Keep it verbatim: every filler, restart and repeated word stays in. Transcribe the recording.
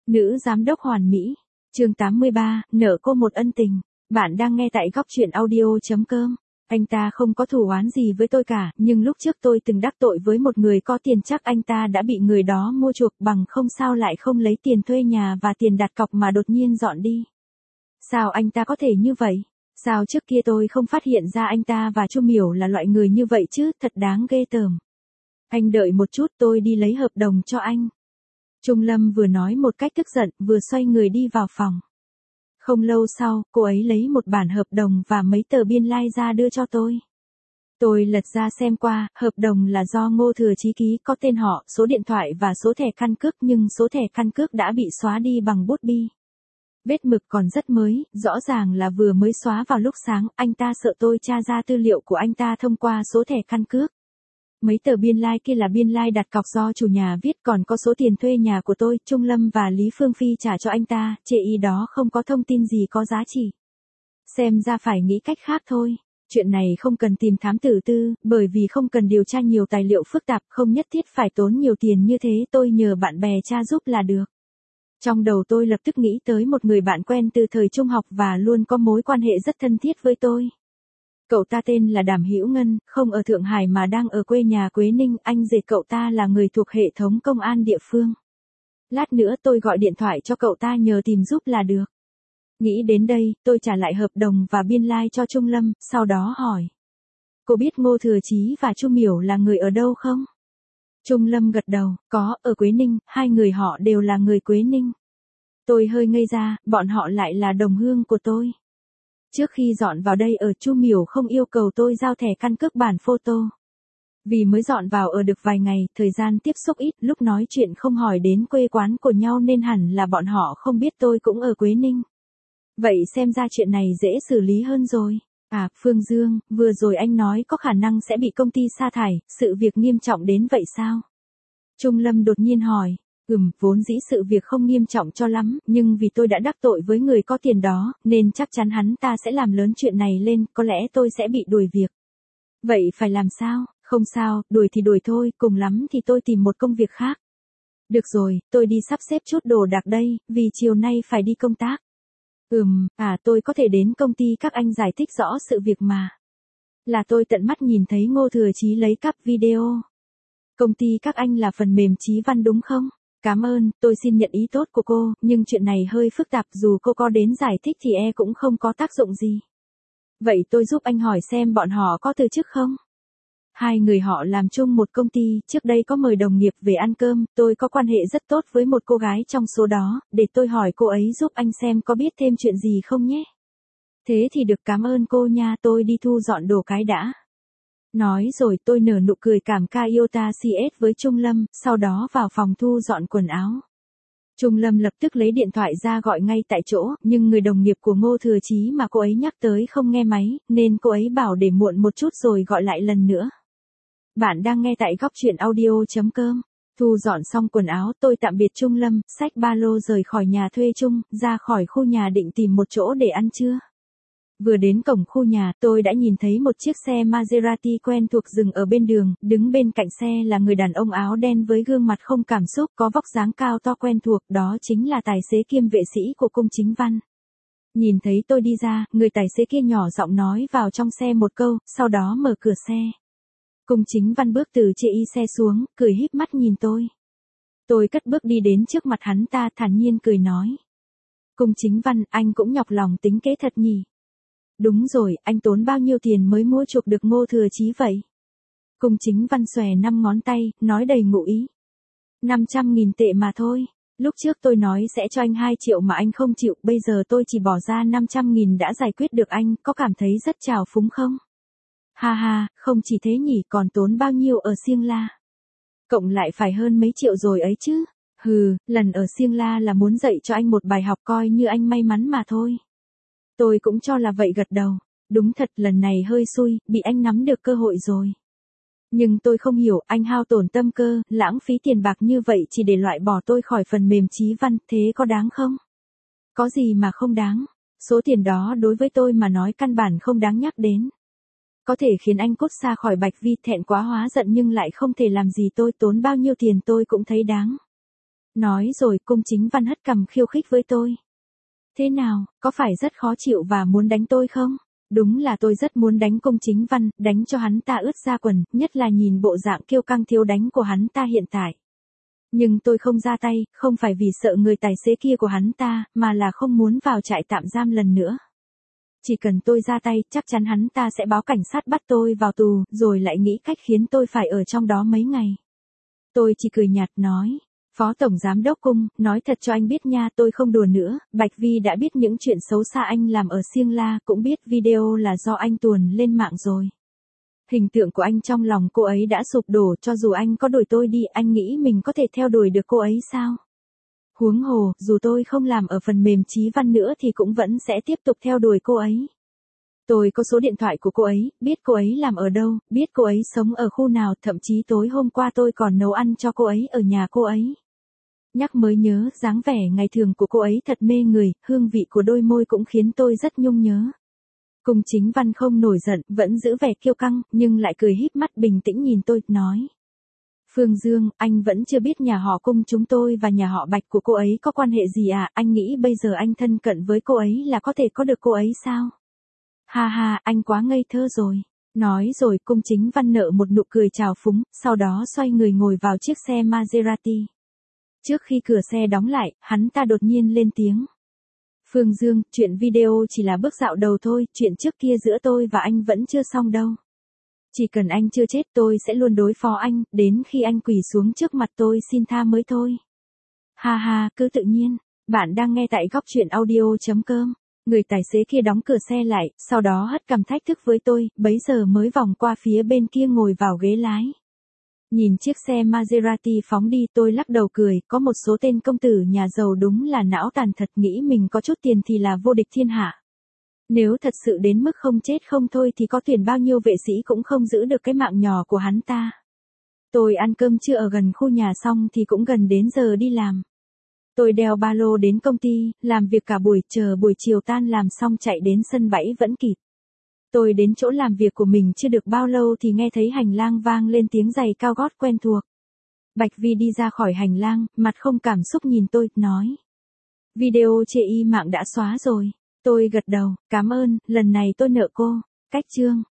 Nữ giám đốc hoàn mỹ. Chương tám mươi ba, nợ cô một ân tình. Bạn đang nghe tại góc truyện audio.com. Anh ta không có thù oán gì với tôi cả, nhưng lúc trước tôi từng đắc tội với một người có tiền, chắc anh ta đã bị người đó mua chuộc, bằng không sao lại không lấy tiền thuê nhà và tiền đặt cọc mà đột nhiên dọn đi. Sao anh ta có thể như vậy? Sao trước kia tôi không phát hiện ra anh ta và Chu Miểu là loại người như vậy chứ, thật đáng ghê tởm. Anh đợi một chút, tôi đi lấy hợp đồng cho anh. Trung Lâm vừa nói một cách tức giận, vừa xoay người đi vào phòng. Không lâu sau, cô ấy lấy một bản hợp đồng và mấy tờ biên lai like ra đưa cho tôi. Tôi lật ra xem qua, hợp đồng là do Ngô Thừa Chí ký, có tên họ, số điện thoại và số thẻ căn cước, nhưng số thẻ căn cước đã bị xóa đi bằng bút bi. Vết mực còn rất mới, rõ ràng là vừa mới xóa vào lúc sáng, anh ta sợ tôi tra ra tư liệu của anh ta thông qua số thẻ căn cước. Mấy tờ biên lai like kia là biên lai like đặt cọc do chủ nhà viết, còn có số tiền thuê nhà của tôi, Trung Lâm và Lý Phương Phi trả cho anh ta, chê ý đó không có thông tin gì có giá trị. Xem ra phải nghĩ cách khác thôi. Chuyện này không cần tìm thám tử tư, bởi vì không cần điều tra nhiều tài liệu phức tạp, không nhất thiết phải tốn nhiều tiền như thế, tôi nhờ bạn bè tra giúp là được. Trong đầu tôi lập tức nghĩ tới một người bạn quen từ thời trung học và luôn có mối quan hệ rất thân thiết với tôi. Cậu ta tên là Đàm Hữu Ngân, không ở Thượng Hải mà đang ở quê nhà Quế Ninh, anh rể cậu ta là người thuộc hệ thống công an địa phương. Lát nữa tôi gọi điện thoại cho cậu ta nhờ tìm giúp là được. Nghĩ đến đây, tôi trả lại hợp đồng và biên lai like cho Trung Lâm, sau đó hỏi. Cô biết Ngô Thừa Chí và Chu Miểu là người ở đâu không? Trung Lâm gật đầu, có, ở Quế Ninh, hai người họ đều là người Quế Ninh. Tôi hơi ngây ra, bọn họ lại là đồng hương của tôi. Trước khi dọn vào đây ở, Chu Miểu không yêu cầu tôi giao thẻ căn cước bản photo. Vì mới dọn vào ở được vài ngày, thời gian tiếp xúc ít, lúc nói chuyện không hỏi đến quê quán của nhau nên hẳn là bọn họ không biết tôi cũng ở Quế Ninh. Vậy xem ra chuyện này dễ xử lý hơn rồi. À, Phương Dương, vừa rồi anh nói có khả năng sẽ bị công ty sa thải, sự việc nghiêm trọng đến vậy sao? Trung Lâm đột nhiên hỏi. Ừm, vốn dĩ sự việc không nghiêm trọng cho lắm, nhưng vì tôi đã đắc tội với người có tiền đó, nên chắc chắn hắn ta sẽ làm lớn chuyện này lên, có lẽ tôi sẽ bị đuổi việc. Vậy phải làm sao? Không sao, đuổi thì đuổi thôi, cùng lắm thì tôi tìm một công việc khác. Được rồi, tôi đi sắp xếp chút đồ đạc đây, vì chiều nay phải đi công tác. Ừm, à tôi có thể đến công ty các anh giải thích rõ sự việc mà. Là tôi tận mắt nhìn thấy Ngô Thừa Chí lấy cắp video. Công ty các anh là phần mềm Chí Văn đúng không? Cảm ơn, tôi xin nhận ý tốt của cô, nhưng chuyện này hơi phức tạp, dù cô có đến giải thích thì e cũng không có tác dụng gì. Vậy tôi giúp anh hỏi xem bọn họ có từ chức không? Hai người họ làm chung một công ty, trước đây có mời đồng nghiệp về ăn cơm, tôi có quan hệ rất tốt với một cô gái trong số đó, để tôi hỏi cô ấy giúp anh xem có biết thêm chuyện gì không nhé. Thế thì được, cảm ơn cô nha, tôi đi thu dọn đồ cái đã. Nói rồi tôi nở nụ cười cảm ca Iota xê ét với Trung Lâm, sau đó vào phòng thu dọn quần áo. Trung Lâm lập tức lấy điện thoại ra gọi ngay tại chỗ, nhưng người đồng nghiệp của Ngô Thừa Chí mà cô ấy nhắc tới không nghe máy, nên cô ấy bảo để muộn một chút rồi gọi lại lần nữa. Bạn đang nghe tại góc truyện audio.com. Thu dọn xong quần áo, tôi tạm biệt Trung Lâm, xách ba lô rời khỏi nhà thuê chung, ra khỏi khu nhà định tìm một chỗ để ăn trưa. Vừa đến cổng khu nhà, tôi đã nhìn thấy một chiếc xe Maserati quen thuộc dừng ở bên đường, đứng bên cạnh xe là người đàn ông áo đen với gương mặt không cảm xúc, có vóc dáng cao to quen thuộc, đó chính là tài xế kiêm vệ sĩ của Cung Chính Văn. Nhìn thấy tôi đi ra, người tài xế kia nhỏ giọng nói vào trong xe một câu, sau đó mở cửa xe. Cung Chính Văn bước từ chê y xe xuống, cười híp mắt nhìn tôi. Tôi cất bước đi đến trước mặt hắn ta, thản nhiên cười nói. Cung Chính Văn, anh cũng nhọc lòng tính kế thật nhỉ? Đúng rồi, anh tốn bao nhiêu tiền mới mua chuộc được Ngô Thừa Chí vậy? Cung Chính Văn xòe năm ngón tay, nói đầy ngụ ý. năm trăm nghìn tệ mà thôi. Lúc trước tôi nói sẽ cho anh hai triệu mà anh không chịu, bây giờ tôi chỉ bỏ ra năm trăm nghìn đã giải quyết được anh, có cảm thấy rất trào phúng không? Ha ha, không chỉ thế nhỉ, còn tốn bao nhiêu ở Siêng La? Cộng lại phải hơn mấy triệu rồi ấy chứ. Hừ, lần ở Siêng La là muốn dạy cho anh một bài học, coi như anh may mắn mà thôi. Tôi cũng cho là vậy, gật đầu. Đúng thật, lần này hơi xui, bị anh nắm được cơ hội rồi. Nhưng tôi không hiểu, anh hao tổn tâm cơ, lãng phí tiền bạc như vậy chỉ để loại bỏ tôi khỏi phần mềm Chí Văn, thế có đáng không? Có gì mà không đáng, số tiền đó đối với tôi mà nói căn bản không đáng nhắc đến. Có thể khiến anh cút xa khỏi Bạch Vi, thẹn quá hóa giận nhưng lại không thể làm gì tôi, tốn bao nhiêu tiền tôi cũng thấy đáng. Nói rồi Cung Chính Văn hất cằm khiêu khích với tôi. Thế nào, có phải rất khó chịu và muốn đánh tôi không? Đúng là tôi rất muốn đánh Cung Chính Văn, đánh cho hắn ta ướt da quần, nhất là nhìn bộ dạng kiêu căng thiếu đánh của hắn ta hiện tại. Nhưng tôi không ra tay, không phải vì sợ người tài xế kia của hắn ta, mà là không muốn vào trại tạm giam lần nữa. Chỉ cần tôi ra tay, chắc chắn hắn ta sẽ báo cảnh sát bắt tôi vào tù, rồi lại nghĩ cách khiến tôi phải ở trong đó mấy ngày. Tôi chỉ cười nhạt nói. Phó Tổng Giám Đốc Cung, nói thật cho anh biết nha, tôi không đùa nữa, Bạch Vi đã biết những chuyện xấu xa anh làm ở Siêng La, cũng biết video là do anh tuồn lên mạng rồi. Hình tượng của anh trong lòng cô ấy đã sụp đổ, cho dù anh có đuổi tôi đi, anh nghĩ mình có thể theo đuổi được cô ấy sao? Huống hồ, dù tôi không làm ở phần mềm Chí Văn nữa thì cũng vẫn sẽ tiếp tục theo đuổi cô ấy. Tôi có số điện thoại của cô ấy, biết cô ấy làm ở đâu, biết cô ấy sống ở khu nào, thậm chí tối hôm qua tôi còn nấu ăn cho cô ấy ở nhà cô ấy. Nhắc mới nhớ, dáng vẻ ngày thường của cô ấy thật mê người, hương vị của đôi môi cũng khiến tôi rất nhung nhớ. Cung Chính Văn không nổi giận, vẫn giữ vẻ kiêu căng, nhưng lại cười híp mắt bình tĩnh nhìn tôi, nói. Phương Dương, anh vẫn chưa biết nhà họ Cung chúng tôi và nhà họ Bạch của cô ấy có quan hệ gì à, anh nghĩ bây giờ anh thân cận với cô ấy là có thể có được cô ấy sao? Ha ha, anh quá ngây thơ rồi. Nói rồi Cung Chính Văn nở một nụ cười trào phúng, sau đó xoay người ngồi vào chiếc xe Maserati. Trước khi cửa xe đóng lại, hắn ta đột nhiên lên tiếng. Phương Dương, chuyện video chỉ là bước dạo đầu thôi, chuyện trước kia giữa tôi và anh vẫn chưa xong đâu. Chỉ cần anh chưa chết tôi sẽ luôn đối phó anh, đến khi anh quỳ xuống trước mặt tôi xin tha mới thôi. Ha ha, cứ tự nhiên, bạn đang nghe tại góc truyện audio chấm com. Người tài xế kia đóng cửa xe lại, sau đó hất cằm thách thức với tôi, bấy giờ mới vòng qua phía bên kia ngồi vào ghế lái. Nhìn chiếc xe Maserati phóng đi tôi lắc đầu cười, có một số tên công tử nhà giàu đúng là não tàn thật, nghĩ mình có chút tiền thì là vô địch thiên hạ. Nếu thật sự đến mức không chết không thôi thì có tuyển bao nhiêu vệ sĩ cũng không giữ được cái mạng nhỏ của hắn ta. Tôi ăn cơm trưa ở gần khu nhà xong thì cũng gần đến giờ đi làm. Tôi đeo ba lô đến công ty, làm việc cả buổi, chờ buổi chiều tan làm xong chạy đến sân bãi vẫn kịp. Tôi đến chỗ làm việc của mình chưa được bao lâu thì nghe thấy hành lang vang lên tiếng giày cao gót quen thuộc. Bạch Vi đi ra khỏi hành lang, mặt không cảm xúc nhìn tôi, nói. Video chê y mạng đã xóa rồi. Tôi gật đầu, cảm ơn, lần này tôi nợ cô. Cách chương.